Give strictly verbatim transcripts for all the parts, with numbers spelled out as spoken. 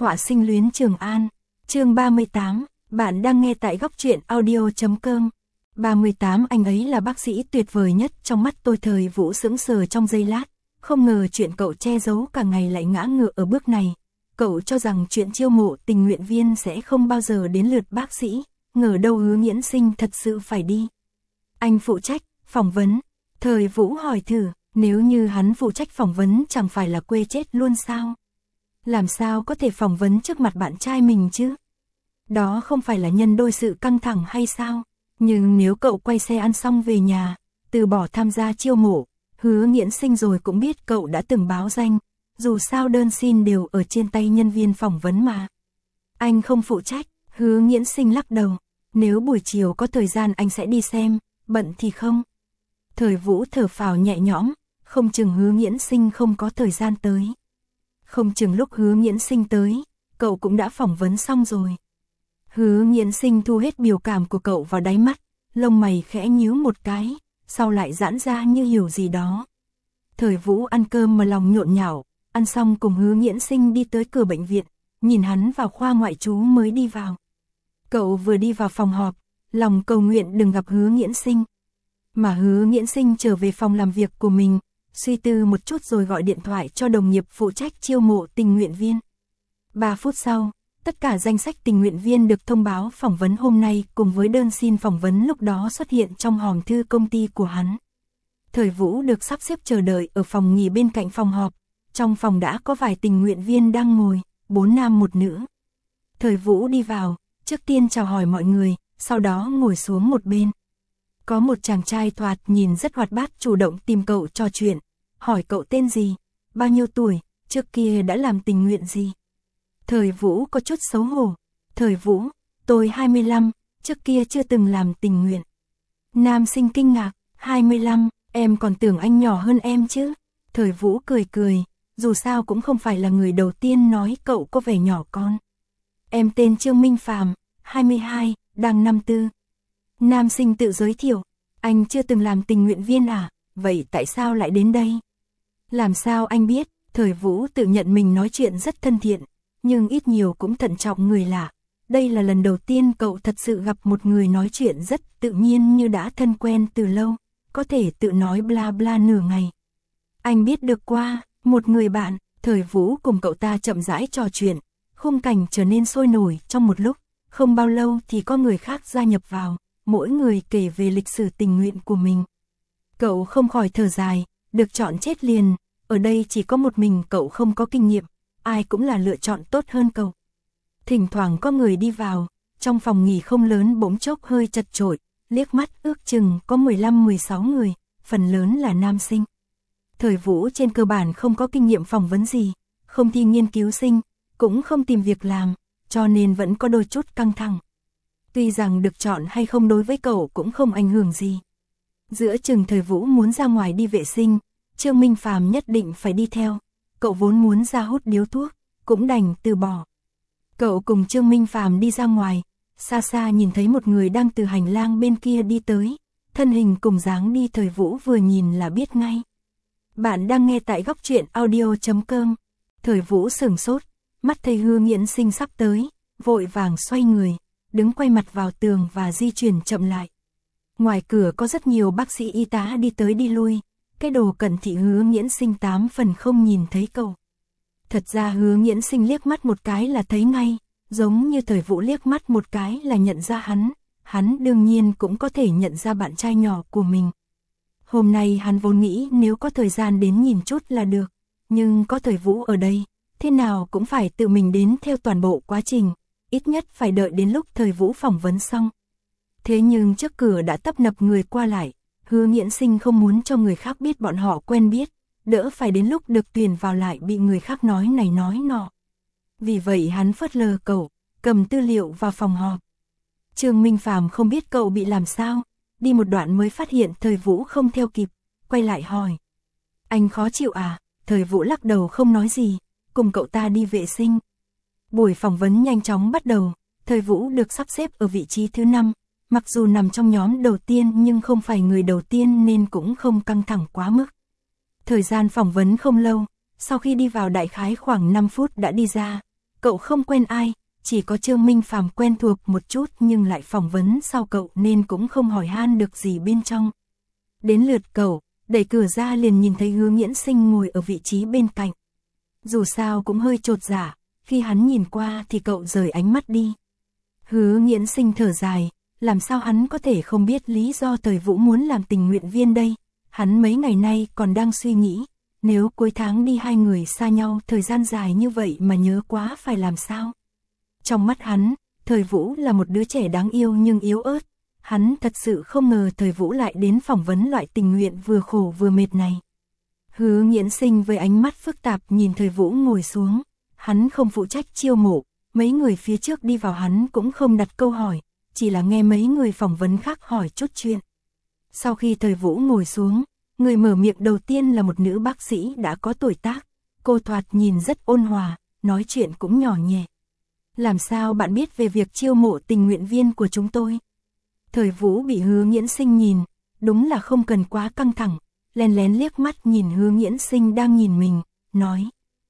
Họa sinh luyến Trường An. Chương ba mươi tám, bạn đang nghe tại góc truyện audio.com. ba mươi tám Anh ấy là bác sĩ tuyệt vời nhất trong mắt tôi. Thời Vũ sững sờ trong giây lát, không ngờ chuyện cậu che giấu cả ngày lại ngã ngựa ở bước này. Cậu cho rằng chuyện chiêu mộ tình nguyện viên sẽ không bao giờ đến lượt bác sĩ, ngờ đâu Hứa Nghiễn Sinh thật sự phải đi. Anh phụ trách phỏng vấn. Thời Vũ hỏi thử, nếu như hắn phụ trách phỏng vấn chẳng phải là quê chết luôn sao? Làm sao có thể phỏng vấn trước mặt bạn trai mình chứ? Đó không phải là nhân đôi sự căng thẳng hay sao? Nhưng nếu cậu quay xe ăn xong về nhà, từ bỏ tham gia chiêu mộ, Hứa Nghiễn Sinh rồi cũng biết cậu đã từng báo danh, dù sao đơn xin đều ở trên tay nhân viên phỏng vấn mà. Anh không phụ trách, Hứa Nghiễn Sinh lắc đầu, nếu buổi chiều có thời gian anh sẽ đi xem, bận thì không. Thời Vũ thở phào nhẹ nhõm, không chừng Hứa Nghiễn Sinh không có thời gian tới. Không chừng lúc Hứa Nghiễn Sinh tới, cậu cũng đã phỏng vấn xong rồi. Hứa Nghiễn Sinh thu hết biểu cảm của cậu vào đáy mắt, lông mày khẽ nhíu một cái, sau lại giãn ra như hiểu gì đó. Thời Vũ ăn cơm mà lòng nhộn nhạo, ăn xong cùng Hứa Nghiễn Sinh đi tới cửa bệnh viện, nhìn hắn vào khoa ngoại trú mới đi vào. Cậu vừa đi vào phòng họp, lòng cầu nguyện đừng gặp Hứa Nghiễn Sinh. Mà Hứa Nghiễn Sinh trở về phòng làm việc của mình, suy tư một chút rồi gọi điện thoại cho đồng nghiệp phụ trách chiêu mộ tình nguyện viên. ba phút sau, tất cả danh sách tình nguyện viên được thông báo phỏng vấn hôm nay cùng với đơn xin phỏng vấn lúc đó xuất hiện trong hòm thư công ty của hắn. Thời Vũ được sắp xếp chờ đợi ở phòng nghỉ bên cạnh phòng họp, trong phòng đã có vài tình nguyện viên đang ngồi, bốn nam một nữ. Thời Vũ đi vào, trước tiên chào hỏi mọi người, sau đó ngồi xuống một bên. Có một chàng trai thoạt nhìn rất hoạt bát chủ động tìm cậu trò chuyện, hỏi cậu tên gì, bao nhiêu tuổi, trước kia đã làm tình nguyện gì. Thời Vũ có chút xấu hổ. Thời Vũ, tôi hai mươi lăm, trước kia chưa từng làm tình nguyện. Nam sinh kinh ngạc, hai mươi lăm, em còn tưởng anh nhỏ hơn em chứ. Thời Vũ cười cười, dù sao cũng không phải là người đầu tiên nói cậu có vẻ nhỏ con. Em tên Trương Minh Phàm, hai mươi hai, đang năm tư. Nam sinh tự giới thiệu, anh chưa từng làm tình nguyện viên à, vậy tại sao lại đến đây? Làm sao anh biết? Thời Vũ tự nhận mình nói chuyện rất thân thiện, nhưng ít nhiều cũng thận trọng người lạ. Đây là lần đầu tiên cậu thật sự gặp một người nói chuyện rất tự nhiên như đã thân quen từ lâu, có thể tự nói bla bla nửa ngày. Anh biết được qua một người bạn. Thời Vũ cùng cậu ta chậm rãi trò chuyện, khung cảnh trở nên sôi nổi trong một lúc, không bao lâu thì có người khác gia nhập vào, mỗi người kể về lịch sử tình nguyện của mình. Cậu không khỏi thở dài, được chọn chết liền, ở đây chỉ có một mình cậu không có kinh nghiệm, ai cũng là lựa chọn tốt hơn cậu. Thỉnh thoảng có người đi vào, trong phòng nghỉ không lớn bỗng chốc hơi chật chội, liếc mắt ước chừng có mười lăm mười sáu người, phần lớn là nam sinh. Thời Vũ trên cơ bản không có kinh nghiệm phỏng vấn gì, không thi nghiên cứu sinh, cũng không tìm việc làm, cho nên vẫn có đôi chút căng thẳng. Tuy rằng được chọn hay không đối với cậu cũng không ảnh hưởng gì. Giữa chừng Thời Vũ muốn ra ngoài đi vệ sinh, Trương Minh Phàm nhất định phải đi theo. Cậu vốn muốn ra hút điếu thuốc, cũng đành từ bỏ. Cậu cùng Trương Minh Phàm đi ra ngoài, xa xa nhìn thấy một người đang từ hành lang bên kia đi tới, thân hình cùng dáng đi Thời Vũ vừa nhìn là biết ngay. Bạn đang nghe tại góc truyện audio.com. Thời Vũ sửng sốt, mắt thấy Hứa Nghiễn Sinh sắp tới, vội vàng xoay người, đứng quay mặt vào tường và di chuyển chậm lại. Ngoài cửa có rất nhiều bác sĩ y tá đi tới đi lui, cái đồ cận thị Hứa Nghiễn Sinh tám phần không nhìn thấy cậu. Thật ra Hứa Nghiễn Sinh liếc mắt một cái là thấy ngay, giống như Thời Vũ liếc mắt một cái là nhận ra hắn, hắn đương nhiên cũng có thể nhận ra bạn trai nhỏ của mình. Hôm nay hắn vốn nghĩ nếu có thời gian đến nhìn chút là được, nhưng có Thời Vũ ở đây, thế nào cũng phải tự mình đến theo toàn bộ quá trình, ít nhất phải đợi đến lúc Thời Vũ phỏng vấn xong. Thế nhưng trước cửa đã tấp nập người qua lại, Hứa Nghiễn Sinh không muốn cho người khác biết bọn họ quen biết, đỡ phải đến lúc được tuyển vào lại bị người khác nói này nói nọ. Vì vậy hắn phớt lờ cậu, cầm tư liệu vào phòng họp. Trương Minh Phàm không biết cậu bị làm sao, đi một đoạn mới phát hiện Thời Vũ không theo kịp, quay lại hỏi. Anh khó chịu à? Thời Vũ lắc đầu không nói gì, cùng cậu ta đi vệ sinh. Buổi phỏng vấn nhanh chóng bắt đầu, Thời Vũ được sắp xếp ở vị trí thứ năm, mặc dù nằm trong nhóm đầu tiên nhưng không phải người đầu tiên nên cũng không căng thẳng quá mức. Thời gian phỏng vấn không lâu, sau khi đi vào đại khái khoảng năm phút đã đi ra, Cậu không quen ai, chỉ có Trương Minh Phàm quen thuộc một chút nhưng lại phỏng vấn sau cậu nên cũng không hỏi han được gì bên trong. Đến lượt cậu, đẩy cửa ra liền nhìn thấy Hứa Nghiễn Sinh ngồi ở vị trí bên cạnh. Dù sao cũng hơi chột dạ, khi hắn nhìn qua thì cậu rời ánh mắt đi. Hứa Nghiễn Sinh thở dài, làm sao hắn có thể không biết lý do Thời Vũ muốn làm tình nguyện viên đây. Hắn mấy ngày nay còn đang suy nghĩ, nếu cuối tháng đi hai người xa nhau thời gian dài như vậy mà nhớ quá phải làm sao. Trong mắt hắn, Thời Vũ là một đứa trẻ đáng yêu nhưng yếu ớt. Hắn thật sự không ngờ Thời Vũ lại đến phỏng vấn loại tình nguyện vừa khổ vừa mệt này. Hứa Nghiễn Sinh với ánh mắt phức tạp nhìn Thời Vũ ngồi xuống. Hắn không phụ trách chiêu mộ, mấy người phía trước đi vào hắn cũng không đặt câu hỏi, chỉ là nghe mấy người phỏng vấn khác hỏi chút chuyện. Sau khi Thời Vũ ngồi xuống, người mở miệng đầu tiên là một nữ bác sĩ đã có tuổi tác. Cô thoạt nhìn rất ôn hòa, nói chuyện cũng nhỏ nhẹ. Làm sao bạn biết về việc chiêu mộ tình nguyện viên của chúng tôi? Thời Vũ bị Hứa Nghiễn Sinh nhìn, đúng là không cần quá căng thẳng, lén lén liếc mắt nhìn Hứa Nghiễn Sinh đang nhìn mình, nói.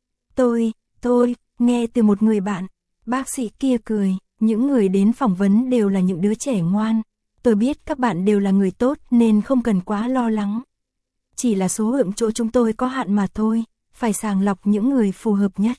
Tôi, tôi, nghe từ một người bạn. Bác sĩ kia cười, những người đến phỏng vấn đều là những đứa trẻ ngoan. Tôi biết các bạn đều là người tốt nên không cần quá lo lắng. Chỉ là số lượng chỗ chúng tôi có hạn mà thôi, phải sàng lọc những người phù hợp nhất.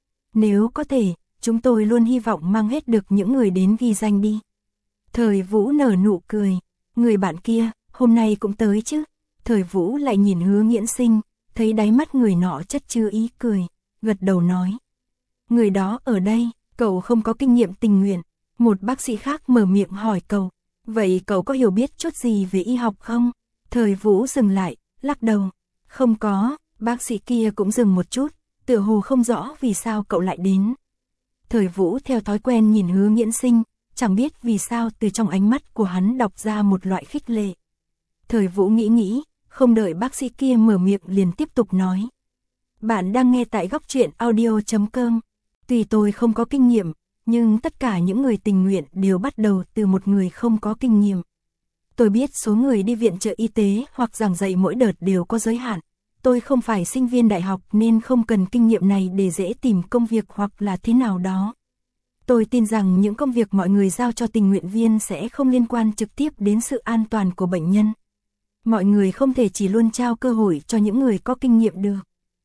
Nếu có thể, chúng tôi luôn hy vọng mang hết được những người đến ghi danh đi. Thời Vũ nở nụ cười, người bạn kia, hôm nay cũng tới chứ. Thời Vũ lại nhìn Hứa Nghiễn Sinh, thấy đáy mắt người nọ chất chứa ý cười, gật đầu nói. Người đó ở đây, cậu không có kinh nghiệm tình nguyện. Một bác sĩ khác mở miệng hỏi cậu, vậy cậu có hiểu biết chút gì về y học không? Thời Vũ dừng lại, lắc đầu, không có. Bác sĩ kia cũng dừng một chút, tựa hồ không rõ vì sao cậu lại đến. Thời Vũ theo thói quen nhìn Hứa Nghiễn Sinh, chẳng biết vì sao từ trong ánh mắt của hắn đọc ra một loại khích lệ. Thời Vũ nghĩ nghĩ, không đợi bác sĩ kia mở miệng liền tiếp tục nói. Bạn đang nghe tại góc truyện audio chấm com. Tuy tôi không có kinh nghiệm, nhưng tất cả những người tình nguyện đều bắt đầu từ một người không có kinh nghiệm. Tôi biết số người đi viện trợ y tế hoặc giảng dạy mỗi đợt đều có giới hạn. Tôi không phải sinh viên đại học nên không cần kinh nghiệm này để dễ tìm công việc hoặc là thế nào đó. Tôi tin rằng những công việc mọi người giao cho tình nguyện viên sẽ không liên quan trực tiếp đến sự an toàn của bệnh nhân. Mọi người không thể chỉ luôn trao cơ hội cho những người có kinh nghiệm được.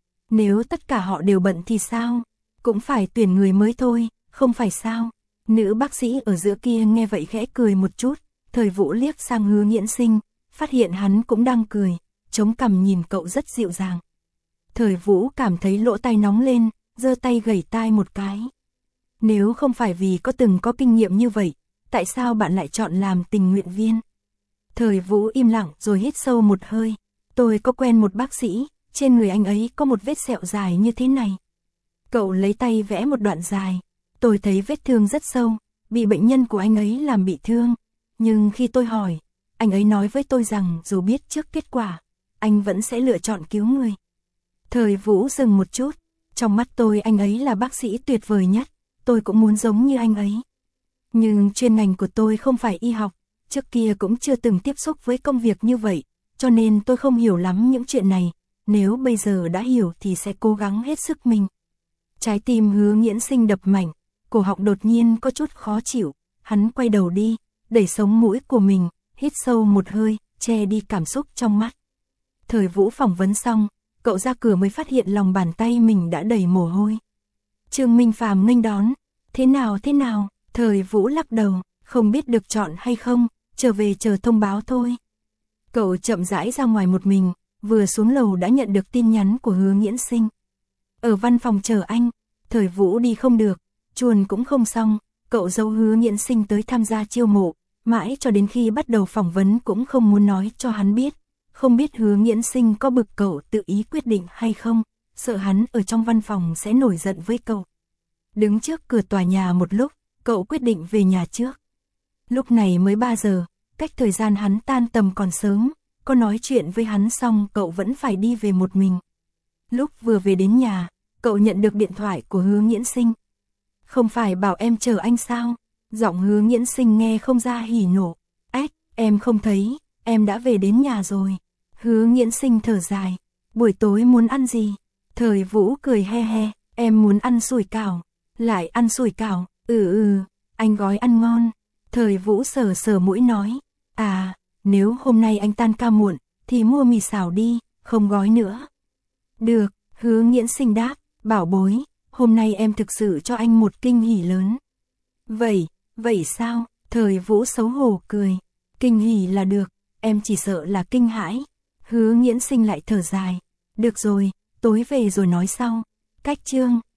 Nếu tất cả họ đều bận thì sao? Cũng phải tuyển người mới thôi, không phải sao? Nữ bác sĩ ở giữa kia nghe vậy khẽ cười một chút. Thời Vũ liếc sang Hứa Nghiễn Sinh, phát hiện hắn cũng đang cười, chống cằm nhìn cậu rất dịu dàng. Thời Vũ cảm thấy lỗ tai nóng lên, giơ tay gẩy tai một cái. Nếu không phải vì có từng có kinh nghiệm như vậy, tại sao bạn lại chọn làm tình nguyện viên? Thời Vũ im lặng rồi hít sâu một hơi. Tôi có quen một bác sĩ, trên người anh ấy có một vết sẹo dài như thế này. Cậu lấy tay vẽ một đoạn dài. Tôi thấy vết thương rất sâu, bị bệnh nhân của anh ấy làm bị thương. Nhưng khi tôi hỏi, anh ấy nói với tôi rằng dù biết trước kết quả, anh vẫn sẽ lựa chọn cứu người. Thời Vũ dừng một chút, trong mắt tôi anh ấy là bác sĩ tuyệt vời nhất, tôi cũng muốn giống như anh ấy. Nhưng chuyên ngành của tôi không phải y học, trước kia cũng chưa từng tiếp xúc với công việc như vậy, cho nên tôi không hiểu lắm những chuyện này, nếu bây giờ đã hiểu thì sẽ cố gắng hết sức mình. Trái tim Hứa Nghiễn Sinh đập mạnh, cổ họng đột nhiên có chút khó chịu, hắn quay đầu đi, đẩy sống mũi của mình, hít sâu một hơi, che đi cảm xúc trong mắt. Thời Vũ phỏng vấn xong, cậu ra cửa mới phát hiện lòng bàn tay mình đã đầy mồ hôi. Trương Minh Phàm nghênh đón, thế nào thế nào? Thời Vũ lắc đầu, không biết được chọn hay không, trở về chờ thông báo thôi. Cậu chậm rãi ra ngoài một mình, vừa xuống lầu đã nhận được tin nhắn của Hứa Nghiễn Sinh. Ở văn phòng chờ anh. Thời Vũ đi không được, chuồn cũng không xong, cậu giấu Hứa Nghiễn Sinh tới tham gia chiêu mộ, mãi cho đến khi bắt đầu phỏng vấn cũng không muốn nói cho hắn biết. Không biết Hứa Nghiễn Sinh có bực cậu tự ý quyết định hay không, sợ hắn ở trong văn phòng sẽ nổi giận với cậu. Đứng trước cửa tòa nhà một lúc, cậu quyết định về nhà trước. Lúc này mới ba giờ, cách thời gian hắn tan tầm còn sớm, có nói chuyện với hắn xong cậu vẫn phải đi về một mình. Lúc vừa về đến nhà, cậu nhận được điện thoại của Hứa Nghiễn Sinh. Không phải bảo em chờ anh sao? Giọng Hứa Nghiễn Sinh nghe không ra hỉ nộ. Ếch, em không thấy, em đã về đến nhà rồi. Hứa Nghiễn Sinh thở dài. Buổi tối muốn ăn gì? Thời Vũ cười he he, em muốn ăn sủi cảo. Lại ăn sủi cảo, ừ ừ, anh gói ăn ngon. Thời Vũ sờ sờ mũi nói, à, nếu hôm nay anh tan ca muộn, thì mua mì xào đi, không gói nữa. Được, Hứa Nghiễn Sinh đáp, bảo bối, hôm nay em thực sự cho anh một kinh hỉ lớn. Vậy, vậy sao? Thời Vũ xấu hổ cười, kinh hỉ là được, em chỉ sợ là kinh hãi. Hứa Nghiễn Sinh lại thở dài, được rồi, tối về rồi nói sau. Cách chương